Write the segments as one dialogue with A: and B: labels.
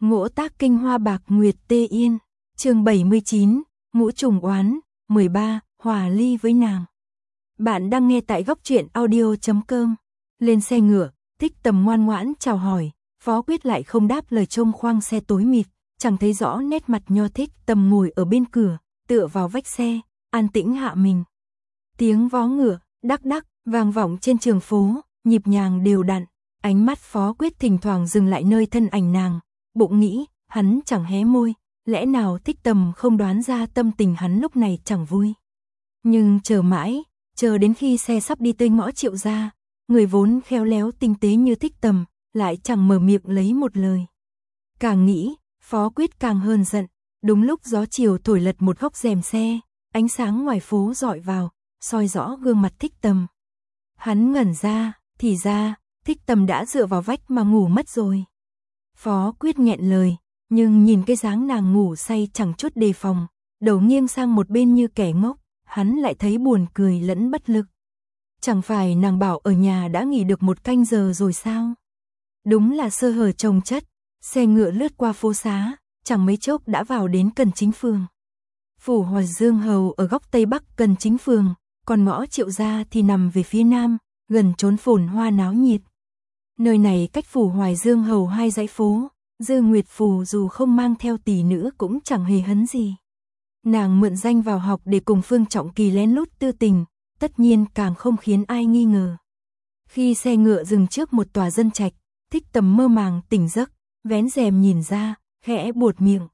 A: Ngỗ tác kinh hoa bạc nguyệt tê yên. Chương 79, ngũ trùng oán. 13, hòa ly với nàng. Bạn đang nghe tại góc truyện audio.com. Lên xe ngựa, Thích Tầm ngoan ngoãn chào hỏi, Phó Quyết lại không đáp lời, trông khoang xe tối mịt, chẳng thấy rõ nét mặt nho. Thích Tầm ngồi ở bên cửa, tựa vào vách xe, an tĩnh hạ mình. Tiếng vó ngựa đắc đắc vang vọng trên trường phố, nhịp nhàng đều đặn. Ánh mắt Phó Quyết thỉnh thoảng dừng lại nơi thân ảnh nàng, bụng nghĩ, hắn chẳng hé môi, lẽ nào Thích Tầm không đoán ra tâm tình hắn lúc này chẳng vui. Nhưng chờ mãi, chờ đến khi xe sắp đi tới ngõ Triệu gia, người vốn khéo léo tinh tế như Thích Tầm, lại chẳng mở miệng lấy một lời. Càng nghĩ, Phó Quyết càng hơn giận. Đúng lúc gió chiều thổi lật một góc rèm xe, ánh sáng ngoài phố dọi vào, soi rõ gương mặt Thích Tầm. Hắn ngẩn ra, thì ra, Thích Tầm đã dựa vào vách mà ngủ mất rồi. Phó Quyết nghẹn lời, nhưng nhìn cái dáng nàng ngủ say chẳng chút đề phòng, đầu nghiêng sang một bên như kẻ ngốc, hắn lại thấy buồn cười lẫn bất lực. Chẳng phải nàng bảo ở nhà đã nghỉ được 1 canh giờ rồi sao? Đúng là sơ hở chồng chất. Xe ngựa lướt qua phố xá, chẳng mấy chốc đã vào đến Cần Chính phường. Phủ Hoài Dương Hầu ở góc tây bắc Cần Chính phường, còn ngõ Triệu gia thì nằm về phía nam, gần chốn phồn hoa náo nhiệt. Nơi này cách Phủ Hoài Dương Hầu 2 dãy phố, Dư Nguyệt Phù dù không mang theo tỷ nữ cũng chẳng hề hấn gì. Nàng mượn danh vào học để cùng Phương Trọng Kỳ lén lút tư tình, tất nhiên càng không khiến ai nghi ngờ. Khi xe ngựa dừng trước một tòa dân trạch, Thích Tầm mơ màng tỉnh giấc, vén rèm nhìn ra, khẽ buột miệng.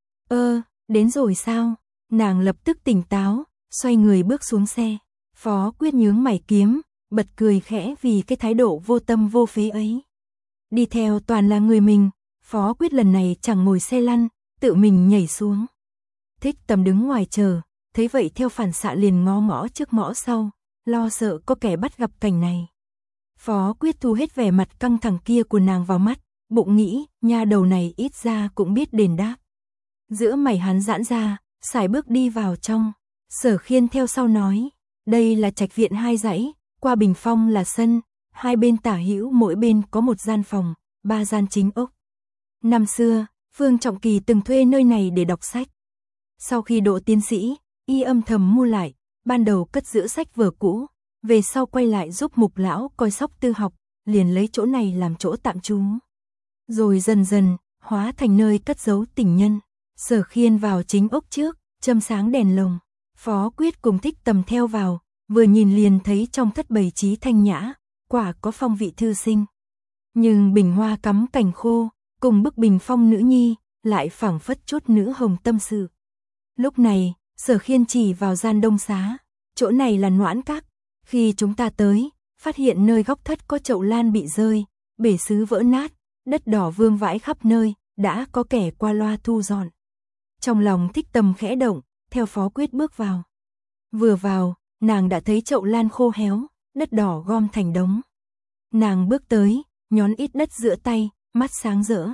A: Đến rồi sao? Nàng lập tức tỉnh táo, xoay người bước xuống xe. Phó Quyết nhướng mày kiếm, bật cười khẽ vì cái thái độ vô tâm vô phế ấy. Đi theo toàn là người mình, Phó Quyết lần này chẳng ngồi xe lăn, tự mình nhảy xuống. Thích Tầm đứng ngoài chờ, thấy vậy theo phản xạ liền ngó ngõ trước ngõ sau, lo sợ có kẻ bắt gặp cảnh này. Phó Quyết thu hết vẻ mặt căng thẳng kia của nàng vào mắt, bụng nghĩ, nha đầu này ít ra cũng biết đền đáp. Giữa mày hắn giãn ra, sải bước đi vào trong. Sở Khiên theo sau nói, đây là trạch viện 2 dãy, qua bình phong là sân, 2 bên tả hữu mỗi bên có 1 gian phòng, 3 gian chính ốc. Năm xưa, Phương Trọng Kỳ từng thuê nơi này để đọc sách. Sau khi độ tiến sĩ, y âm thầm mua lại, ban đầu cất giữ sách vở cũ, về sau quay lại giúp Mục lão coi sóc tư học, liền lấy chỗ này làm chỗ tạm trú. Rồi dần dần, hóa thành nơi cất giấu tình nhân. Sở Khiên vào chính ốc trước, châm sáng đèn lồng. Phó Quyết cùng Thích Tầm theo vào, vừa nhìn liền thấy trong thất bày trí thanh nhã, quả có phong vị thư sinh. Nhưng bình hoa cắm cành khô, cùng bức bình phong nữ nhi, lại phảng phất chút nữ hồng tâm sự. Lúc này, Sở Khiên chỉ vào gian đông xá, chỗ này là Noãn Các. Khi chúng ta tới, phát hiện nơi góc thất có chậu lan bị rơi, bể sứ vỡ nát, đất đỏ vương vãi khắp nơi, đã có kẻ qua loa thu dọn. Trong lòng Thích Tầm khẽ động, theo Phó Quyết bước vào. Vừa vào, nàng đã thấy chậu lan khô héo, đất đỏ gom thành đống. Nàng bước tới, nhón ít đất giữa tay, mắt sáng rỡ.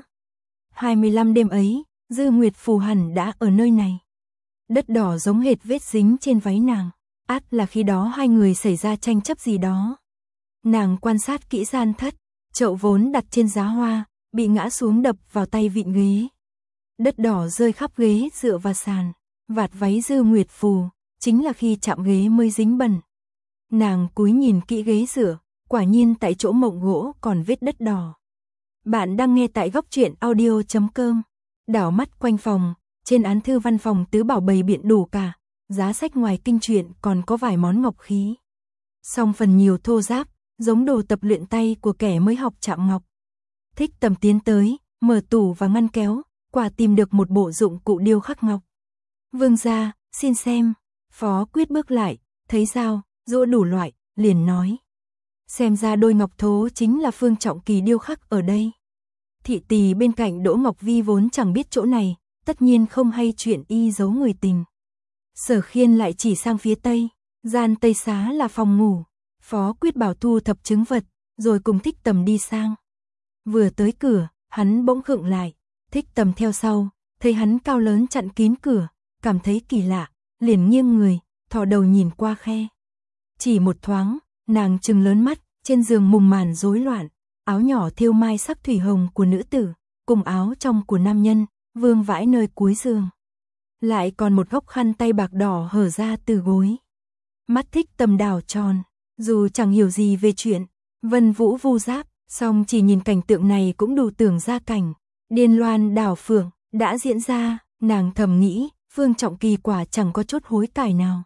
A: 25 đêm ấy, Dư Nguyệt Phù hẳn đã ở nơi này. Đất đỏ giống hệt vết dính trên váy nàng, ắt là khi đó 2 người xảy ra tranh chấp gì đó. Nàng quan sát kỹ gian thất, chậu vốn đặt trên giá hoa, bị ngã xuống đập vào tay vịn ghế. Đất đỏ rơi khắp ghế dựa và sàn, vạt váy Dư Nguyệt Phù, chính là khi chạm ghế mới dính bẩn. Nàng cúi nhìn kỹ ghế dựa, quả nhiên tại chỗ mộng gỗ còn vết đất đỏ. Bạn đang nghe tại góc truyện audio.com. Đảo mắt quanh phòng, trên án thư văn phòng tứ bảo bày biện đủ cả, giá sách ngoài kinh truyện còn có vài món ngọc khí. Song phần nhiều thô ráp, giống đồ tập luyện tay của kẻ mới học chạm ngọc. Thích Tầm tiến tới, mở tủ và ngăn kéo, quả tìm được một bộ dụng cụ điêu khắc ngọc. Vương gia, xin xem. Phó Quyết bước lại, thấy dao, rũa đủ loại, liền nói. Xem ra đôi ngọc thố chính là Phương Trọng Kỳ điêu khắc ở đây. Thị tỳ bên cạnh Đỗ Ngọc Vi vốn chẳng biết chỗ này, tất nhiên không hay chuyện y giấu người tình. Sở Khiên lại chỉ sang phía tây, gian tây xá là phòng ngủ. Phó Quyết bảo thu thập chứng vật, rồi cùng Thích Tầm đi sang. Vừa tới cửa, hắn bỗng khựng lại. Thích Tầm theo sau, thấy hắn cao lớn chặn kín cửa, cảm thấy kỳ lạ, liền nghiêng người, thò đầu nhìn qua khe. Chỉ một thoáng, nàng trừng lớn mắt, trên giường mùng màn rối loạn, áo nhỏ thêu mai sắc thủy hồng của nữ tử, cùng áo trong của nam nhân, vương vãi nơi cuối giường. Lại còn một góc khăn tay bạc đỏ hở ra từ gối. Mắt Thích Tầm đảo tròn, dù chẳng hiểu gì về chuyện Vân Vũ vu giáp, song chỉ nhìn cảnh tượng này cũng đủ tưởng ra cảnh điên loan đảo phượng đã diễn ra, nàng thầm nghĩ, Phương Trọng Kỳ quả chẳng có chút hối cải nào.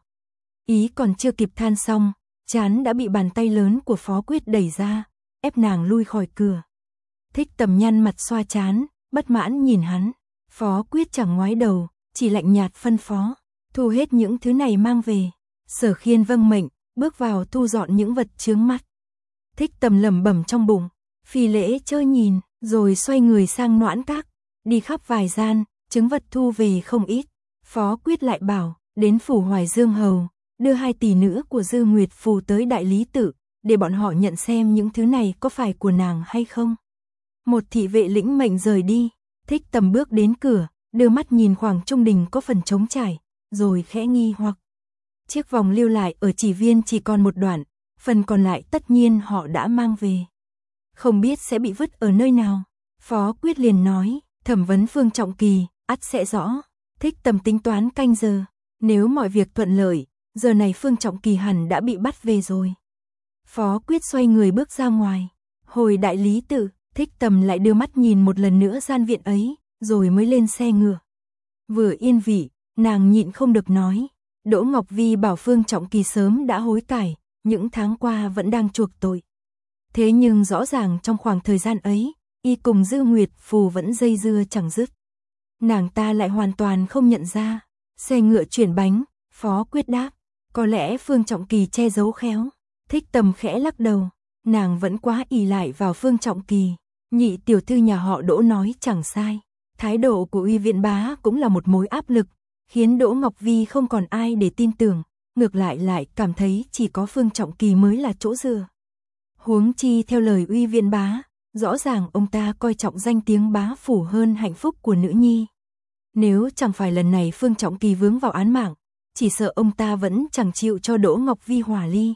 A: Ý còn chưa kịp than xong, trán đã bị bàn tay lớn của Phó Quyết đẩy ra, ép nàng lui khỏi cửa. Thích Tầm nhăn mặt xoa trán, bất mãn nhìn hắn. Phó Quyết chẳng ngoái đầu, chỉ lạnh nhạt phân phó, thu hết những thứ này mang về. Sở Khiên vâng mệnh, bước vào thu dọn những vật chướng mắt. Thích Tầm lẩm bẩm trong bụng, phi lễ chơ nhìn, rồi xoay người sang Noãn Các, đi khắp vài gian, chứng vật thu về không ít. Phó Quyết lại bảo, đến phủ Hoài Dương hầu, đưa 2 tỷ nữ của Dư Nguyệt Phù tới đại lý tự, để bọn họ nhận xem những thứ này có phải của nàng hay không. Một thị vệ lĩnh mệnh rời đi. Thích Tầm bước đến cửa, đưa mắt nhìn khoảng trung đình có phần trống trải, rồi khẽ nghi hoặc. Chiếc vòng lưu lại ở Chỉ Viên chỉ còn một đoạn, phần còn lại tất nhiên họ đã mang về. Không biết sẽ bị vứt ở nơi nào. Phó Quyết liền nói, thẩm vấn Phương Trọng Kỳ, ắt sẽ rõ. Thích Tầm tính toán canh giờ, nếu mọi việc thuận lợi, giờ này Phương Trọng Kỳ hẳn đã bị bắt về rồi. Phó Quyết xoay người bước ra ngoài. Hồi đại lý tự, Thích Tầm lại đưa mắt nhìn một lần nữa gian viện ấy, rồi mới lên xe ngựa. Vừa yên vị, nàng nhịn không được nói, Đỗ Ngọc Vi bảo Phương Trọng Kỳ sớm đã hối cải, những tháng qua vẫn đang chuộc tội. Thế nhưng rõ ràng trong khoảng thời gian ấy, y cùng Dư Nguyệt Phù vẫn dây dưa chẳng dứt. Nàng ta lại hoàn toàn không nhận ra. Xe ngựa chuyển bánh, Phó Quyết đáp, có lẽ Phương Trọng Kỳ che giấu khéo. Thích Tầm khẽ lắc đầu, nàng vẫn quá ỷ lại vào Phương Trọng Kỳ. Nhị tiểu thư nhà họ Đỗ nói chẳng sai. Thái độ của Uy Viện Bá cũng là một mối áp lực, khiến Đỗ Ngọc Vi không còn ai để tin tưởng, ngược lại cảm thấy chỉ có Phương Trọng Kỳ mới là chỗ dựa. Huống chi theo lời Uy Viện Bá, rõ ràng ông ta coi trọng danh tiếng bá phủ hơn hạnh phúc của nữ nhi. Nếu chẳng phải lần này Phương Trọng Kỳ vướng vào án mạng, chỉ sợ ông ta vẫn chẳng chịu cho Đỗ Ngọc Vi hòa ly.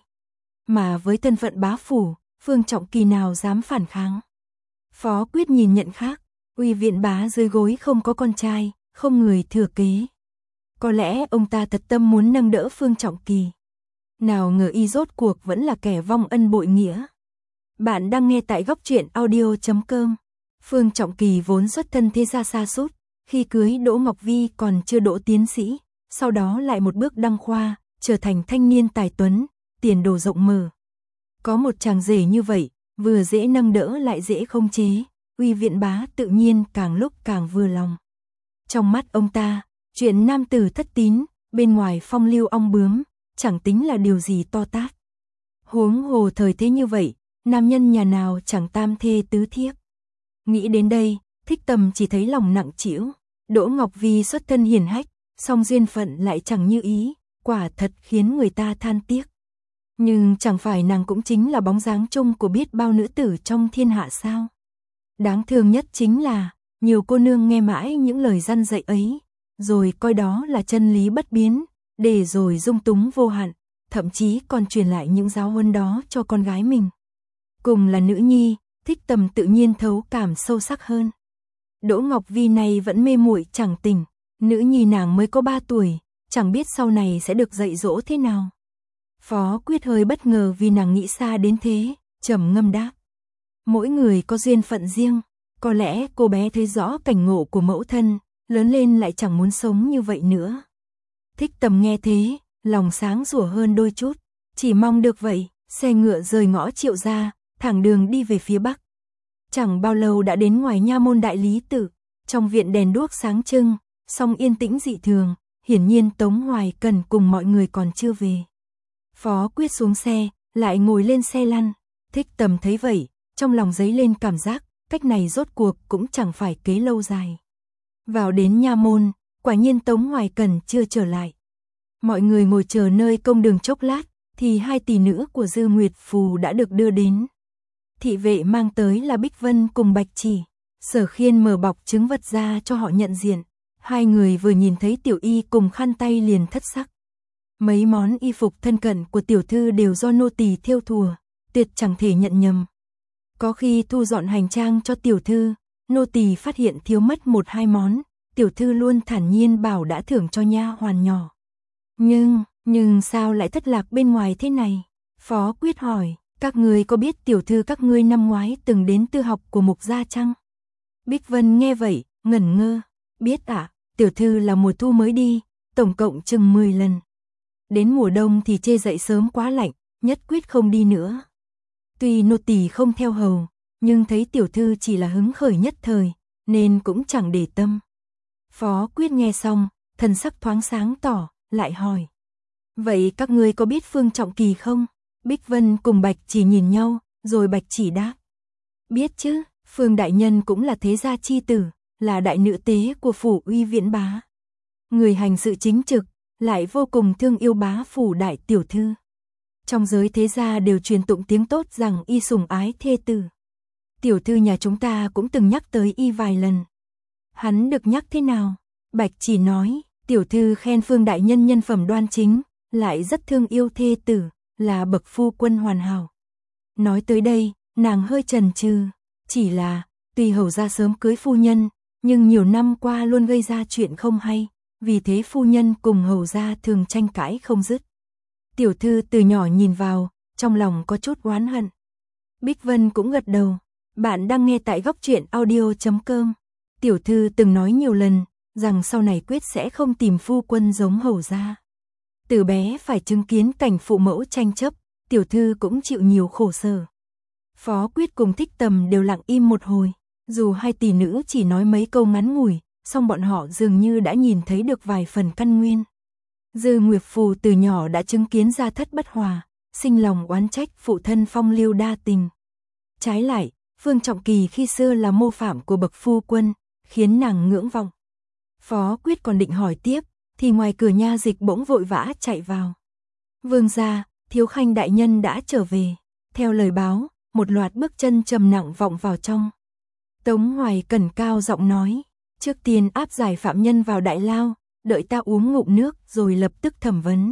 A: Mà với thân phận bá phủ, Phương Trọng Kỳ nào dám phản kháng. Phó Quyết nhìn nhận khác, Uy Viện Bá dưới gối không có con trai, không người thừa kế. Có lẽ ông ta thật tâm muốn nâng đỡ Phương Trọng Kỳ. Nào ngờ y rốt cuộc vẫn là kẻ vong ân bội nghĩa. Bạn đang nghe tại góc truyện audio.com. Phương Trọng Kỳ vốn xuất thân thế gia sa sút, khi cưới Đỗ Ngọc Vi còn chưa đỗ tiến sĩ, sau đó lại một bước đăng khoa, trở thành thanh niên tài tuấn, tiền đồ rộng mở. Có một chàng rể như vậy, vừa dễ nâng đỡ lại dễ không chế, Uy Viện Bá tự nhiên càng lúc càng vừa lòng. Trong mắt ông ta, chuyện nam tử thất tín, bên ngoài phong lưu ong bướm, chẳng tính là điều gì to tát. Huống hồ thời thế như vậy, nam nhân nhà nào chẳng tam thê tứ thiếp. Nghĩ đến đây, Thích Tầm chỉ thấy lòng nặng trĩu. Đỗ Ngọc Vi xuất thân hiền hách, song duyên phận lại chẳng như ý, quả thật khiến người ta than tiếc. Nhưng chẳng phải nàng cũng chính là bóng dáng chung của biết bao nữ tử trong thiên hạ sao? Đáng thương nhất chính là, nhiều cô nương nghe mãi những lời răn dạy ấy, rồi coi đó là chân lý bất biến, để rồi dung túng vô hạn, thậm chí còn truyền lại những giáo huấn đó cho con gái mình. Cùng là nữ nhi, Thích Tầm tự nhiên thấu cảm sâu sắc hơn. Đỗ Ngọc Vi này vẫn mê muội chẳng tỉnh, nữ nhi nàng mới có 3 tuổi, chẳng biết sau này sẽ được dạy dỗ thế nào. Phó Quyết hơi bất ngờ vì nàng nghĩ xa đến thế, trầm ngâm đáp. Mỗi người có duyên phận riêng, có lẽ cô bé thấy rõ cảnh ngộ của mẫu thân, lớn lên lại chẳng muốn sống như vậy nữa. Thích Tầm nghe thế, lòng sáng sủa hơn đôi chút, chỉ mong được vậy. Xe ngựa rời ngõ Triệu gia, thẳng đường đi về phía bắc. Chẳng bao lâu đã đến ngoài nha môn đại lý tự, trong viện đèn đuốc sáng trưng, song yên tĩnh dị thường, hiển nhiên Tống Hoài Cần cùng mọi người còn chưa về. Phó Quyết xuống xe, lại ngồi lên xe lăn. Thích Tầm thấy vậy, trong lòng dấy lên cảm giác, cách này rốt cuộc cũng chẳng phải kế lâu dài. Vào đến nha môn, quả nhiên Tống Hoài Cần chưa trở lại. Mọi người ngồi chờ nơi công đường chốc lát, thì 2 tỷ nữ của Dư Nguyệt Phù đã được đưa đến. Thị vệ mang tới là Bích Vân cùng Bạch Chỉ. Sở Khiên mở bọc chứng vật ra cho họ nhận diện. 2 người vừa nhìn thấy tiểu y cùng khăn tay liền thất sắc. Mấy món y phục thân cận của tiểu thư đều do nô tỳ thêu thùa, tuyệt chẳng thể nhận nhầm. Có khi thu dọn hành trang cho tiểu thư, nô tỳ phát hiện thiếu mất 1-2 món, tiểu thư luôn thản nhiên bảo đã thưởng cho nha hoàn nhỏ. Nhưng sao lại thất lạc bên ngoài thế này? Phó Quyết hỏi, các ngươi có biết tiểu thư các ngươi năm ngoái từng đến tư học của Mục gia chăng? Bích Vân nghe vậy, ngẩn ngơ, biết ạ, tiểu thư là mùa thu mới đi, tổng cộng chừng 10 lần. Đến mùa đông thì chê dậy sớm quá lạnh, nhất quyết không đi nữa. Tuy nô tỳ không theo hầu, nhưng thấy tiểu thư chỉ là hứng khởi nhất thời, nên cũng chẳng để tâm. Phó Quyết nghe xong, thần sắc thoáng sáng tỏ, lại hỏi. Vậy các ngươi có biết Phương Trọng Kỳ không? Bích Vân cùng Bạch Chỉ nhìn nhau, rồi Bạch Chỉ đáp. Biết chứ, Phương đại nhân cũng là thế gia chi tử, là đại nữ tế của phủ Uy Viễn bá. Người hành sự chính trực, lại vô cùng thương yêu bá phủ đại tiểu thư. Trong giới thế gia đều truyền tụng tiếng tốt rằng y sủng ái thê tử. Tiểu thư nhà chúng ta cũng từng nhắc tới y vài lần. Hắn được nhắc thế nào? Bạch Chỉ nói, tiểu thư khen Phương đại nhân nhân phẩm đoan chính, lại rất thương yêu thê tử, là bậc phu quân hoàn hảo. Nói tới đây, nàng hơi chần chừ, chỉ là, tuy hầu gia sớm cưới phu nhân, nhưng nhiều năm qua luôn gây ra chuyện không hay, vì thế phu nhân cùng hầu gia thường tranh cãi không dứt. Tiểu thư từ nhỏ nhìn vào, trong lòng có chút oán hận. Bích Vân cũng gật đầu, bạn đang nghe tại góc truyện audio.com. Tiểu thư từng nói nhiều lần, rằng sau này quyết sẽ không tìm phu quân giống hầu gia. Từ bé phải chứng kiến cảnh phụ mẫu tranh chấp, tiểu thư cũng chịu nhiều khổ sở. Phó Quyết cùng Thích Tầm đều lặng im một hồi, dù hai tỷ nữ chỉ nói mấy câu ngắn ngủi, song bọn họ dường như đã nhìn thấy được vài phần căn nguyên. Dư Nguyệt Phù từ nhỏ đã chứng kiến gia thất bất hòa, sinh lòng oán trách phụ thân phong lưu đa tình. Trái lại, Phương Trọng Kỳ khi xưa là mô phạm của bậc phu quân, khiến nàng ngưỡng vọng. Phó Quyết còn định hỏi tiếp, thì ngoài cửa nha dịch bỗng vội vã chạy vào. Vương gia, Thiếu Khanh đại nhân đã trở về. Theo lời báo, một loạt bước chân trầm nặng vọng vào trong. Tống Hoài Cẩn cao giọng nói, trước tiên áp giải phạm nhân vào đại lao, đợi ta uống ngụm nước rồi lập tức thẩm vấn.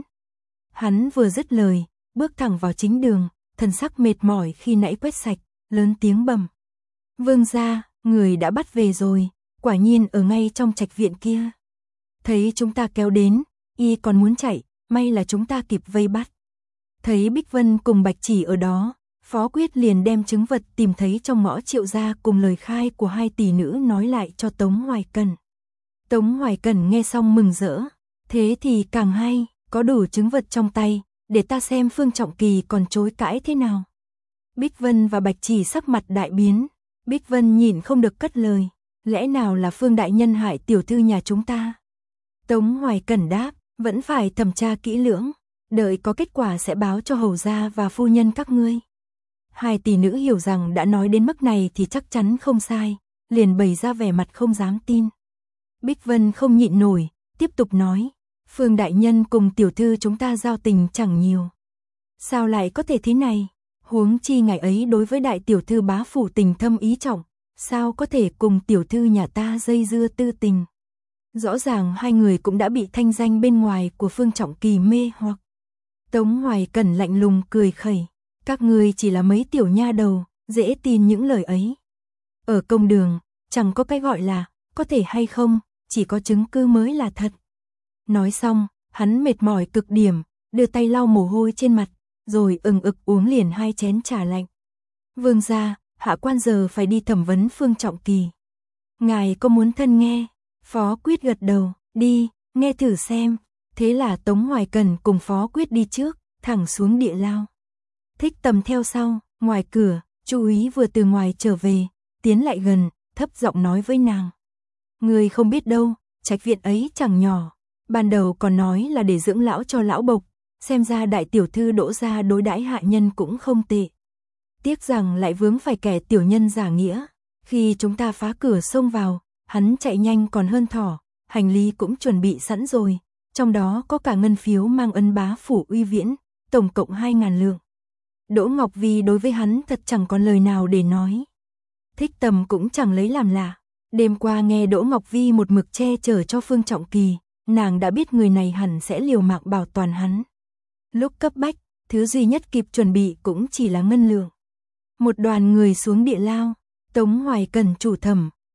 A: Hắn vừa dứt lời, bước thẳng vào chính đường, thần sắc mệt mỏi khi nãy quét sạch, lớn tiếng bẩm. Vương gia, người đã bắt về rồi, quả nhiên ở ngay trong trạch viện kia. Thấy chúng ta kéo đến, y còn muốn chạy, may là chúng ta kịp vây bắt. Thấy Bích Vân cùng Bạch Chỉ ở đó, Phó Quyết liền đem chứng vật tìm thấy trong ngõ Triệu gia cùng lời khai của hai tỷ nữ nói lại cho Tống Hoài Cẩn. Tống Hoài Cẩn nghe xong mừng rỡ, thế thì càng hay, có đủ chứng vật trong tay, để ta xem Phương Trọng Kỳ còn chối cãi thế nào. Bích Vân và Bạch Chỉ sắc mặt đại biến, Bích Vân nhìn không được cất lời, lẽ nào là Phương đại nhân hại tiểu thư nhà chúng ta? Tống Hoài Cẩn đáp, vẫn phải thẩm tra kỹ lưỡng, đợi có kết quả sẽ báo cho hầu gia và phu nhân các ngươi. Hai tỷ nữ hiểu rằng đã nói đến mức này thì chắc chắn không sai, liền bày ra vẻ mặt không dám tin. Bích Vân không nhịn nổi, tiếp tục nói, Phương đại nhân cùng tiểu thư chúng ta giao tình chẳng nhiều. Sao lại có thể thế này? Huống chi ngày ấy đối với đại tiểu thư bá phủ tình thâm ý trọng, sao có thể cùng tiểu thư nhà ta dây dưa tư tình? Rõ ràng hai người cũng đã bị thanh danh bên ngoài của Phương Trọng Kỳ mê hoặc. Tống Hoài Cẩn lạnh lùng cười khẩy, các ngươi chỉ là mấy tiểu nha đầu, dễ tin những lời ấy. Ở công đường, chẳng có cái gọi là có thể hay không, chỉ có chứng cứ mới là thật. Nói xong, hắn mệt mỏi cực điểm, đưa tay lau mồ hôi trên mặt, rồi ực uống liền 2 chén trà lạnh. Vương gia, hạ quan giờ phải đi thẩm vấn Phương Trọng Kỳ. Ngài có muốn thân nghe? Phó Quyết gật đầu, đi, nghe thử xem. Thế là Tống Hoài Cẩn cùng Phó Quyết đi trước, thẳng xuống địa lao. Thích Tầm theo sau, ngoài cửa, Chu úy vừa từ ngoài trở về, tiến lại gần, thấp giọng nói với nàng. Người không biết đâu, trạch viện ấy chẳng nhỏ, ban đầu còn nói là để dưỡng lão cho lão bộc, xem ra đại tiểu thư Đỗ gia đối đãi hạ nhân cũng không tệ. Tiếc rằng lại vướng phải kẻ tiểu nhân giả nghĩa, khi chúng ta phá cửa xông vào, hắn chạy nhanh còn hơn thỏ, hành lý cũng chuẩn bị sẵn rồi, trong đó có cả ngân phiếu mang ân bá phủ Uy Viễn, tổng cộng 2.000 lượng. Đỗ Ngọc Vi đối với hắn thật chẳng còn lời nào để nói. Thích Tầm cũng chẳng lấy làm lạ, đêm qua nghe Đỗ Ngọc Vi một mực che chở cho Phương Trọng Kỳ, nàng đã biết người này hẳn sẽ liều mạng bảo toàn hắn. Lúc cấp bách, thứ duy nhất kịp chuẩn bị cũng chỉ là ngân lượng. Một đoàn người xuống địa lao, Tống Hoài Cẩn chủ thẩm,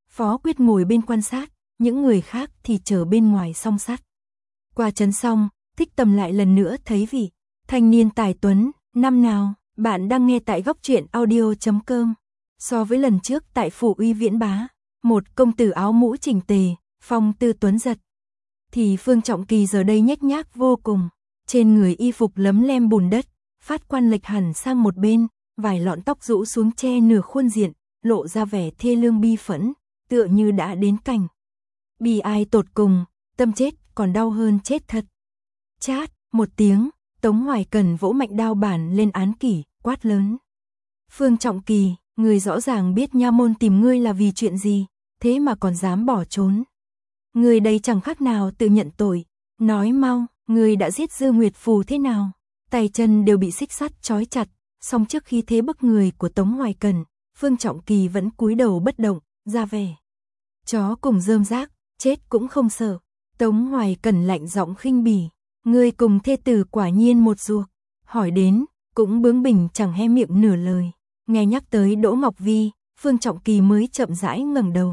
A: Phó Quyết ngồi bên quan sát, những người khác thì chờ bên ngoài song sắt. Qua trấn xong, Thích Tầm lại lần nữa thấy vị thanh niên tài tuấn, năm nào, bạn đang nghe tại góc truyện audio.com. So với lần trước tại phủ Uy Viễn Bá, một công tử áo mũ chỉnh tề, phong tư tuấn giật, thì Phương Trọng Kỳ giờ đây nhếch nhác vô cùng, trên người y phục lấm lem bùn đất, phát quan lệch hẳn sang một bên, vài lọn tóc rũ xuống che nửa khuôn diện, lộ ra vẻ thê lương bi phẫn, tựa như đã đến cảnh bi ai tột cùng, tâm chết còn đau hơn chết thật. Chát, một tiếng, Tống Hoài Cẩn vỗ mạnh đao bản lên án kỷ, quát lớn. Phương Trọng Kỳ, người rõ ràng biết nha môn tìm ngươi là vì chuyện gì, thế mà còn dám bỏ trốn. Người đây chẳng khác nào tự nhận tội, nói mau, người đã giết Dư Nguyệt Phù thế nào? Tay chân đều bị xích sắt trói chặt, song trước khi thế bức người của Tống Hoài Cẩn, Phương Trọng Kỳ vẫn cúi đầu bất động, ra vẻ chó cùng rơm rác, chết cũng không sợ. Tống Hoài Cẩn lạnh giọng khinh bỉ, ngươi cùng thê tử quả nhiên một ruột. Hỏi đến, cũng bướng bỉnh chẳng hé miệng nửa lời. Nghe nhắc tới Đỗ Ngọc Vi, Phương Trọng Kỳ mới chậm rãi ngẩng đầu.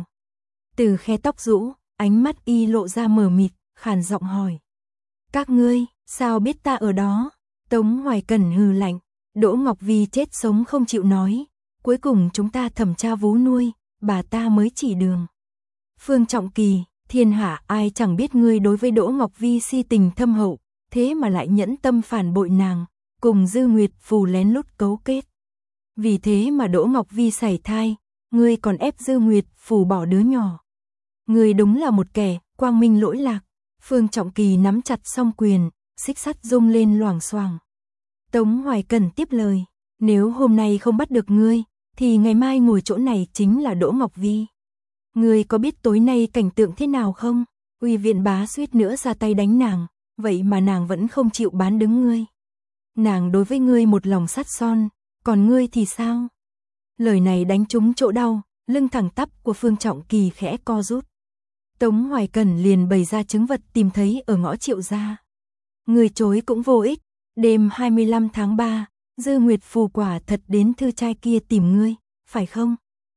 A: Từ khe tóc rũ, ánh mắt y lộ ra mờ mịt, khàn giọng hỏi. Các ngươi, sao biết ta ở đó? Tống Hoài Cẩn hừ lạnh, Đỗ Ngọc Vi chết sống không chịu nói. Cuối cùng chúng ta thẩm tra vú nuôi, bà ta mới chỉ đường. Phương Trọng Kỳ, thiên hạ ai chẳng biết ngươi đối với Đỗ Ngọc Vi si tình thâm hậu, thế mà lại nhẫn tâm phản bội nàng, cùng Dư Nguyệt Phù lén lút cấu kết. Vì thế mà Đỗ Ngọc Vi sảy thai, ngươi còn ép Dư Nguyệt Phù bỏ đứa nhỏ. Ngươi đúng là một kẻ quang minh lỗi lạc. Phương Trọng Kỳ nắm chặt song quyền, xích sắt rung lên loảng xoảng. Tống Hoài Cẩn tiếp lời, nếu hôm nay không bắt được ngươi, thì ngày mai ngồi chỗ này chính là Đỗ Ngọc Vi. Ngươi có biết tối nay cảnh tượng thế nào không? Uy Viễn Bá suýt nữa ra tay đánh nàng, vậy mà nàng vẫn không chịu bán đứng ngươi. Nàng đối với ngươi một lòng sắt son, còn ngươi thì sao? Lời này đánh trúng chỗ đau, lưng thẳng tắp của Phương Trọng Kỳ khẽ co rút. Tống Hoài Cẩn liền bày ra chứng vật tìm thấy ở ngõ Triệu gia. Ngươi chối cũng vô ích, đêm 25 tháng 3, Dư Nguyệt Phù quả thật đến thư trai kia tìm ngươi, phải không?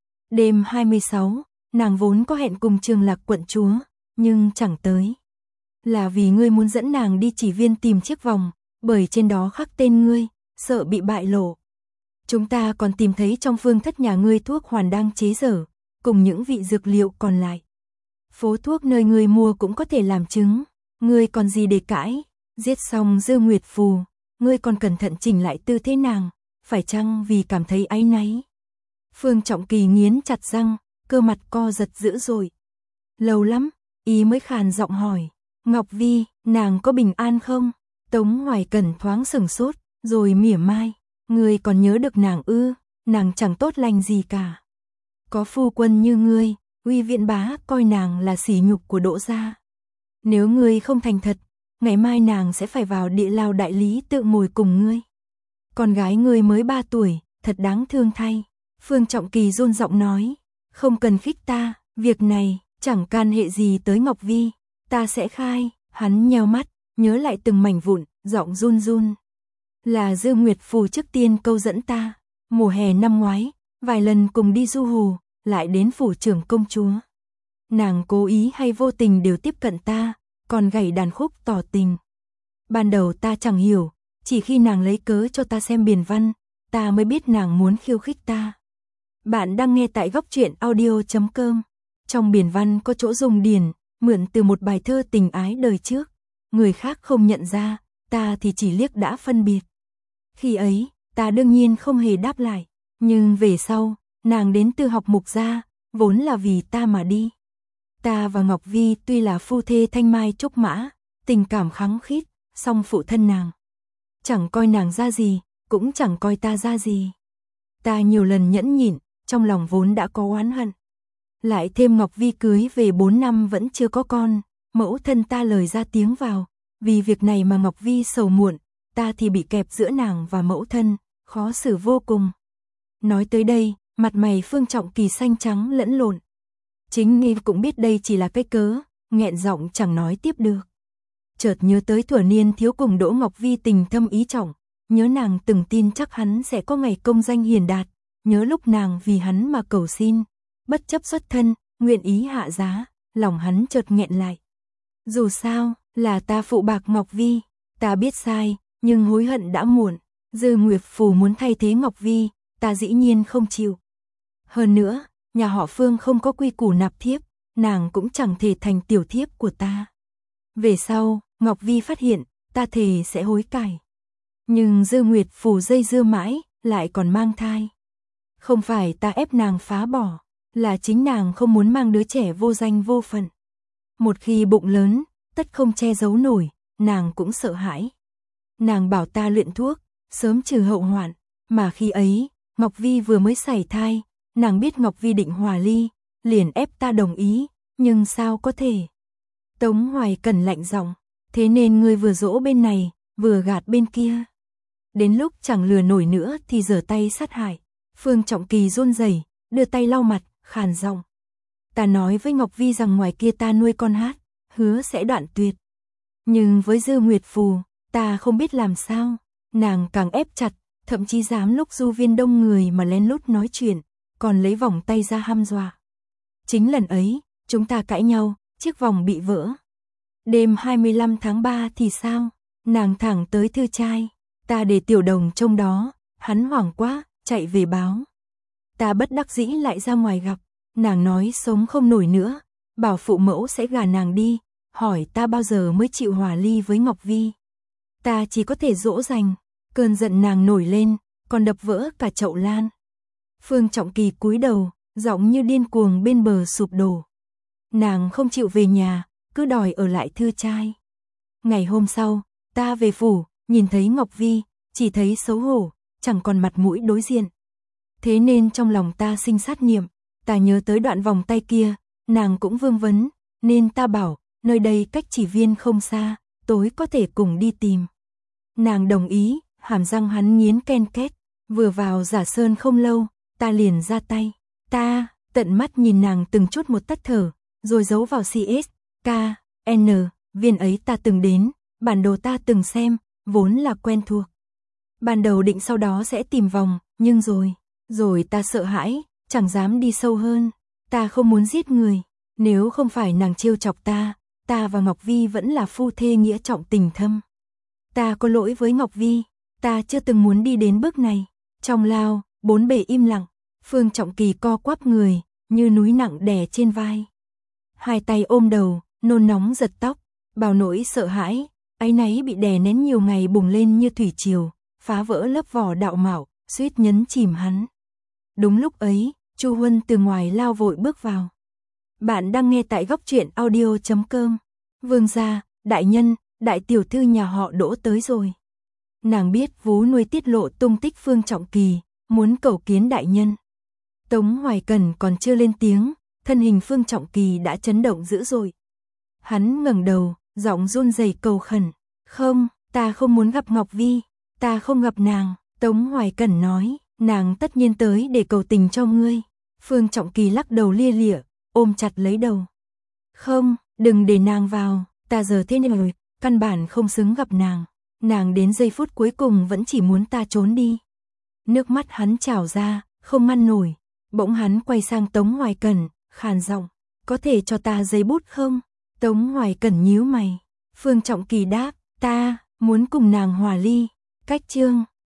A: Đêm 26, nàng vốn có hẹn cùng Trường Lạc quận chúa, nhưng chẳng tới. Là vì ngươi muốn dẫn nàng đi Chỉ Viên tìm chiếc vòng, bởi trên đó khắc tên ngươi, sợ bị bại lộ. Chúng ta còn tìm thấy trong phương thất nhà ngươi thuốc hoàn đang chế dở, cùng những vị dược liệu còn lại. Phố thuốc nơi ngươi mua cũng có thể làm chứng, ngươi còn gì để cãi, giết xong Dư Nguyệt Phù, ngươi còn cẩn thận chỉnh lại tư thế nàng, phải chăng vì cảm thấy áy náy? Phương Trọng Kỳ nghiến chặt răng, cơ mặt co giật dữ dội. Lâu lắm, y mới khàn giọng hỏi, Ngọc Vi, nàng có bình an không? Tống Hoài Cẩn thoáng sửng sốt, rồi mỉa mai, ngươi còn nhớ được nàng ư? Nàng chẳng tốt lành gì cả. Có phu quân như ngươi, Uy Viễn Bá coi nàng là sỉ nhục của Đỗ gia. Nếu ngươi không thành thật, ngày mai nàng sẽ phải vào địa lao đại lý tự ngồi cùng ngươi. Con gái ngươi mới 3 tuổi, thật đáng thương thay. Phương Trọng Kỳ run giọng nói, không cần khích ta, việc này chẳng can hệ gì tới Ngọc Vi, ta sẽ khai. Hắn nheo mắt, nhớ lại từng mảnh vụn, giọng run run. Là Dư Nguyệt Phù trước tiên câu dẫn ta, mùa hè năm ngoái, vài lần cùng đi du hù, lại đến phủ trưởng công chúa. Nàng cố ý hay vô tình đều tiếp cận ta, còn gảy đàn khúc tỏ tình. Ban đầu ta chẳng hiểu, chỉ khi nàng lấy cớ cho ta xem biền văn, ta mới biết nàng muốn khiêu khích ta. Bạn đang nghe tại góc truyện audio.com. Trong biền văn có chỗ dùng điển, mượn từ một bài thơ tình ái đời trước. Người khác không nhận ra, ta thì chỉ liếc đã phân biệt. Khi ấy, ta đương nhiên không hề đáp lại. Nhưng về sau, nàng đến từ học mục gia, vốn là vì ta mà đi. Ta và Ngọc Vi tuy là phu thê thanh mai trúc mã, tình cảm khăng khít, song phụ thân nàng chẳng coi nàng ra gì, cũng chẳng coi ta ra gì. Ta nhiều lần nhẫn nhịn, trong lòng vốn đã có oán hận. Lại thêm Ngọc Vi cưới về 4 năm vẫn chưa có con, mẫu thân ta lời ra tiếng vào, vì việc này mà Ngọc Vi sầu muộn, ta thì bị kẹp giữa nàng và mẫu thân, khó xử vô cùng. Nói tới đây, mặt mày Phương Trọng Kỳ xanh trắng lẫn lộn. Chính nghi cũng biết đây chỉ là cái cớ, nghẹn giọng chẳng nói tiếp được. Chợt nhớ tới thuở niên thiếu cùng Đỗ Ngọc Vi tình thâm ý trọng, nhớ nàng từng tin chắc hắn sẽ có ngày công danh hiền đạt, nhớ lúc nàng vì hắn mà cầu xin, bất chấp xuất thân, nguyện ý hạ giá, lòng hắn chợt nghẹn lại. Dù sao, là ta phụ bạc Ngọc Vi, ta biết sai, nhưng hối hận đã muộn. Dư Nguyệt Phù muốn thay thế Ngọc Vi, ta dĩ nhiên không chịu. Hơn nữa, nhà họ Phương không có quy củ nạp thiếp, nàng cũng chẳng thể thành tiểu thiếp của ta. Về sau, Ngọc Vi phát hiện, ta thề sẽ hối cải. Nhưng Dư Nguyệt Phù dây dưa mãi, lại còn mang thai. Không phải ta ép nàng phá bỏ, là chính nàng không muốn mang đứa trẻ vô danh vô phận. Một khi bụng lớn, tất không che giấu nổi, nàng cũng sợ hãi. Nàng bảo ta luyện thuốc, sớm trừ hậu hoạn, mà khi ấy, Ngọc Vi vừa mới sảy thai, nàng biết Ngọc Vi định hòa ly, liền ép ta đồng ý, nhưng sao có thể. Tống Hoài Cẩn lạnh giọng, thế nên ngươi vừa dỗ bên này, vừa gạt bên kia. Đến lúc chẳng lừa nổi nữa thì giở tay sát hại. Phương Trọng Kỳ run rẩy, đưa tay lau mặt, khàn giọng. Ta nói với Ngọc Vi rằng ngoài kia ta nuôi con hát, hứa sẽ đoạn tuyệt. Nhưng với Dư Nguyệt Phù, ta không biết làm sao. Nàng càng ép chặt, thậm chí dám lúc du viên đông người mà lén lút nói chuyện, còn lấy vòng tay ra hăm dọa. Chính lần ấy, chúng ta cãi nhau, chiếc vòng bị vỡ. Đêm 25 tháng 3 thì sao? Nàng thẳng tới thư trai, ta để Tiểu Đồng trông đó, hắn hoảng quá, chạy về báo. Ta bất đắc dĩ lại ra ngoài gặp, nàng nói sống không nổi nữa, bảo phụ mẫu sẽ gả nàng đi, hỏi ta bao giờ mới chịu hòa ly với Ngọc Vi. Ta chỉ có thể dỗ dành, cơn giận nàng nổi lên, còn đập vỡ cả chậu lan. Phương Trọng Kỳ cúi đầu, giọng như điên cuồng bên bờ sụp đổ. Nàng không chịu về nhà, cứ đòi ở lại thư trai. Ngày hôm sau, ta về phủ, nhìn thấy Ngọc Vi, chỉ thấy xấu hổ, chẳng còn mặt mũi đối diện. Thế nên trong lòng ta sinh sát niệm, ta nhớ tới đoạn vòng tay kia, nàng cũng vương vấn, nên ta bảo, nơi đây cách Chỉ Viên không xa, tối có thể cùng đi tìm. Nàng đồng ý, hàm răng hắn nghiến ken két, vừa vào Giả Sơn không lâu, ta liền ra tay. Ta, tận mắt nhìn nàng từng chút một tắt thở, rồi giấu vào CS, K, N, viên ấy ta từng đến, bản đồ ta từng xem, vốn là quen thuộc. Ban đầu định sau đó sẽ tìm vòng, nhưng rồi ta sợ hãi, chẳng dám đi sâu hơn. Ta không muốn giết người, nếu không phải nàng trêu chọc ta và Ngọc Vi vẫn là phu thê nghĩa trọng tình thâm. Ta có lỗi với Ngọc Vi, ta chưa từng muốn đi đến bước này. Trong lao, bốn bề im lặng, Phương Trọng Kỳ co quắp người, như núi nặng đè trên vai. Hai tay ôm đầu, nôn nóng giật tóc, bao nỗi sợ hãi, áy náy bị đè nén nhiều ngày bùng lên như thủy triều, phá vỡ lớp vỏ đạo mạo, suýt nhấn chìm hắn. Đúng lúc ấy, Chu Huân từ ngoài lao vội bước vào. Bạn đang nghe tại góc truyện audio.com. Vương gia, đại nhân, đại tiểu thư nhà họ Đỗ tới rồi. Nàng biết vú nuôi tiết lộ tung tích Phương Trọng Kỳ, muốn cầu kiến đại nhân. Tống Hoài Cẩn còn chưa lên tiếng, thân hình Phương Trọng Kỳ đã chấn động dữ dội. Hắn ngẩng đầu, giọng run rẩy cầu khẩn. Không, ta không muốn gặp Ngọc Vi, ta không gặp nàng. Tống Hoài Cẩn nói, nàng tất nhiên tới để cầu tình cho ngươi. Phương Trọng Kỳ lắc đầu lia lịa, ôm chặt lấy đầu. Không, đừng để nàng vào, ta giờ thế này rồi, căn bản không xứng gặp nàng. Nàng đến giây phút cuối cùng vẫn chỉ muốn ta trốn đi. Nước mắt hắn trào ra, không ngăn nổi. Bỗng hắn quay sang Tống Hoài Cẩn, khàn giọng, có thể cho ta giấy bút không? Tống Hoài Cẩn nhíu mày. Phương Trọng Kỳ đáp, ta muốn cùng nàng hòa ly. Cách chương